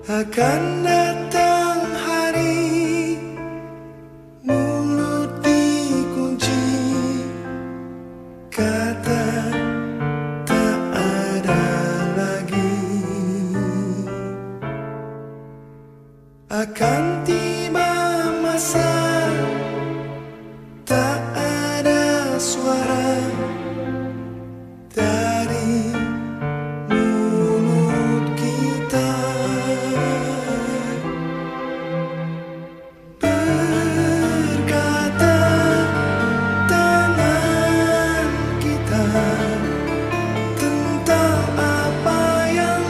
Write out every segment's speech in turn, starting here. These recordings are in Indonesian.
Akan datang hari mulut dikunci, kata tak ada lagi. Akan tiba masa tak ada suara dari mulut kita, berkata tangan kita tentang apa yang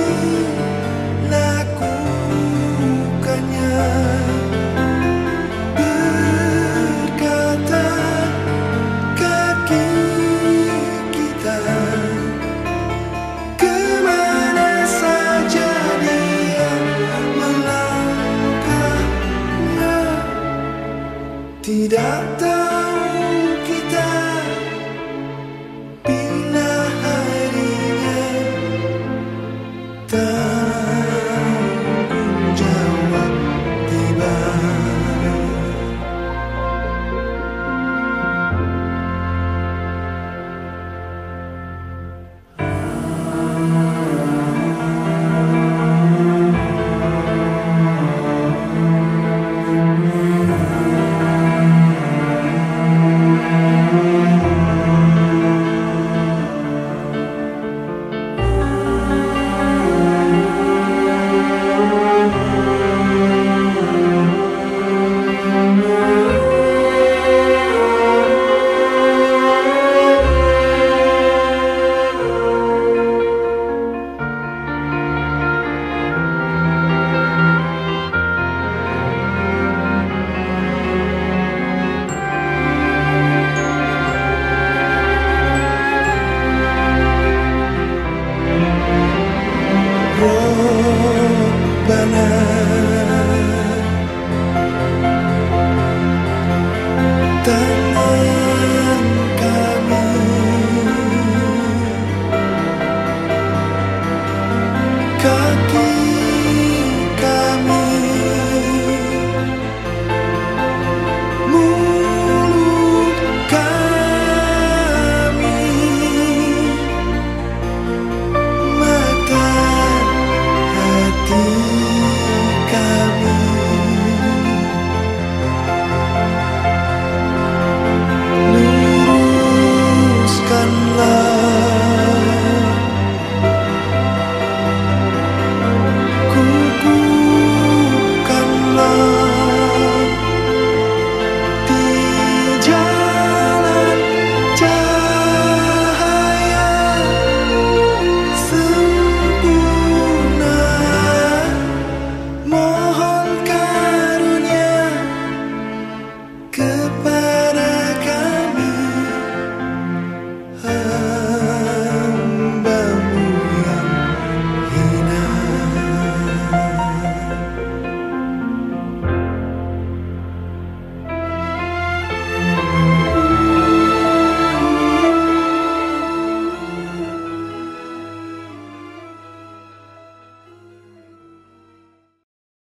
dilakukannya, berkata kaki kita kemana saja dia melangkahnya. Tidak tahu kita bila harinya tanggung jawab tiba. Robbana, tangan kami, kaki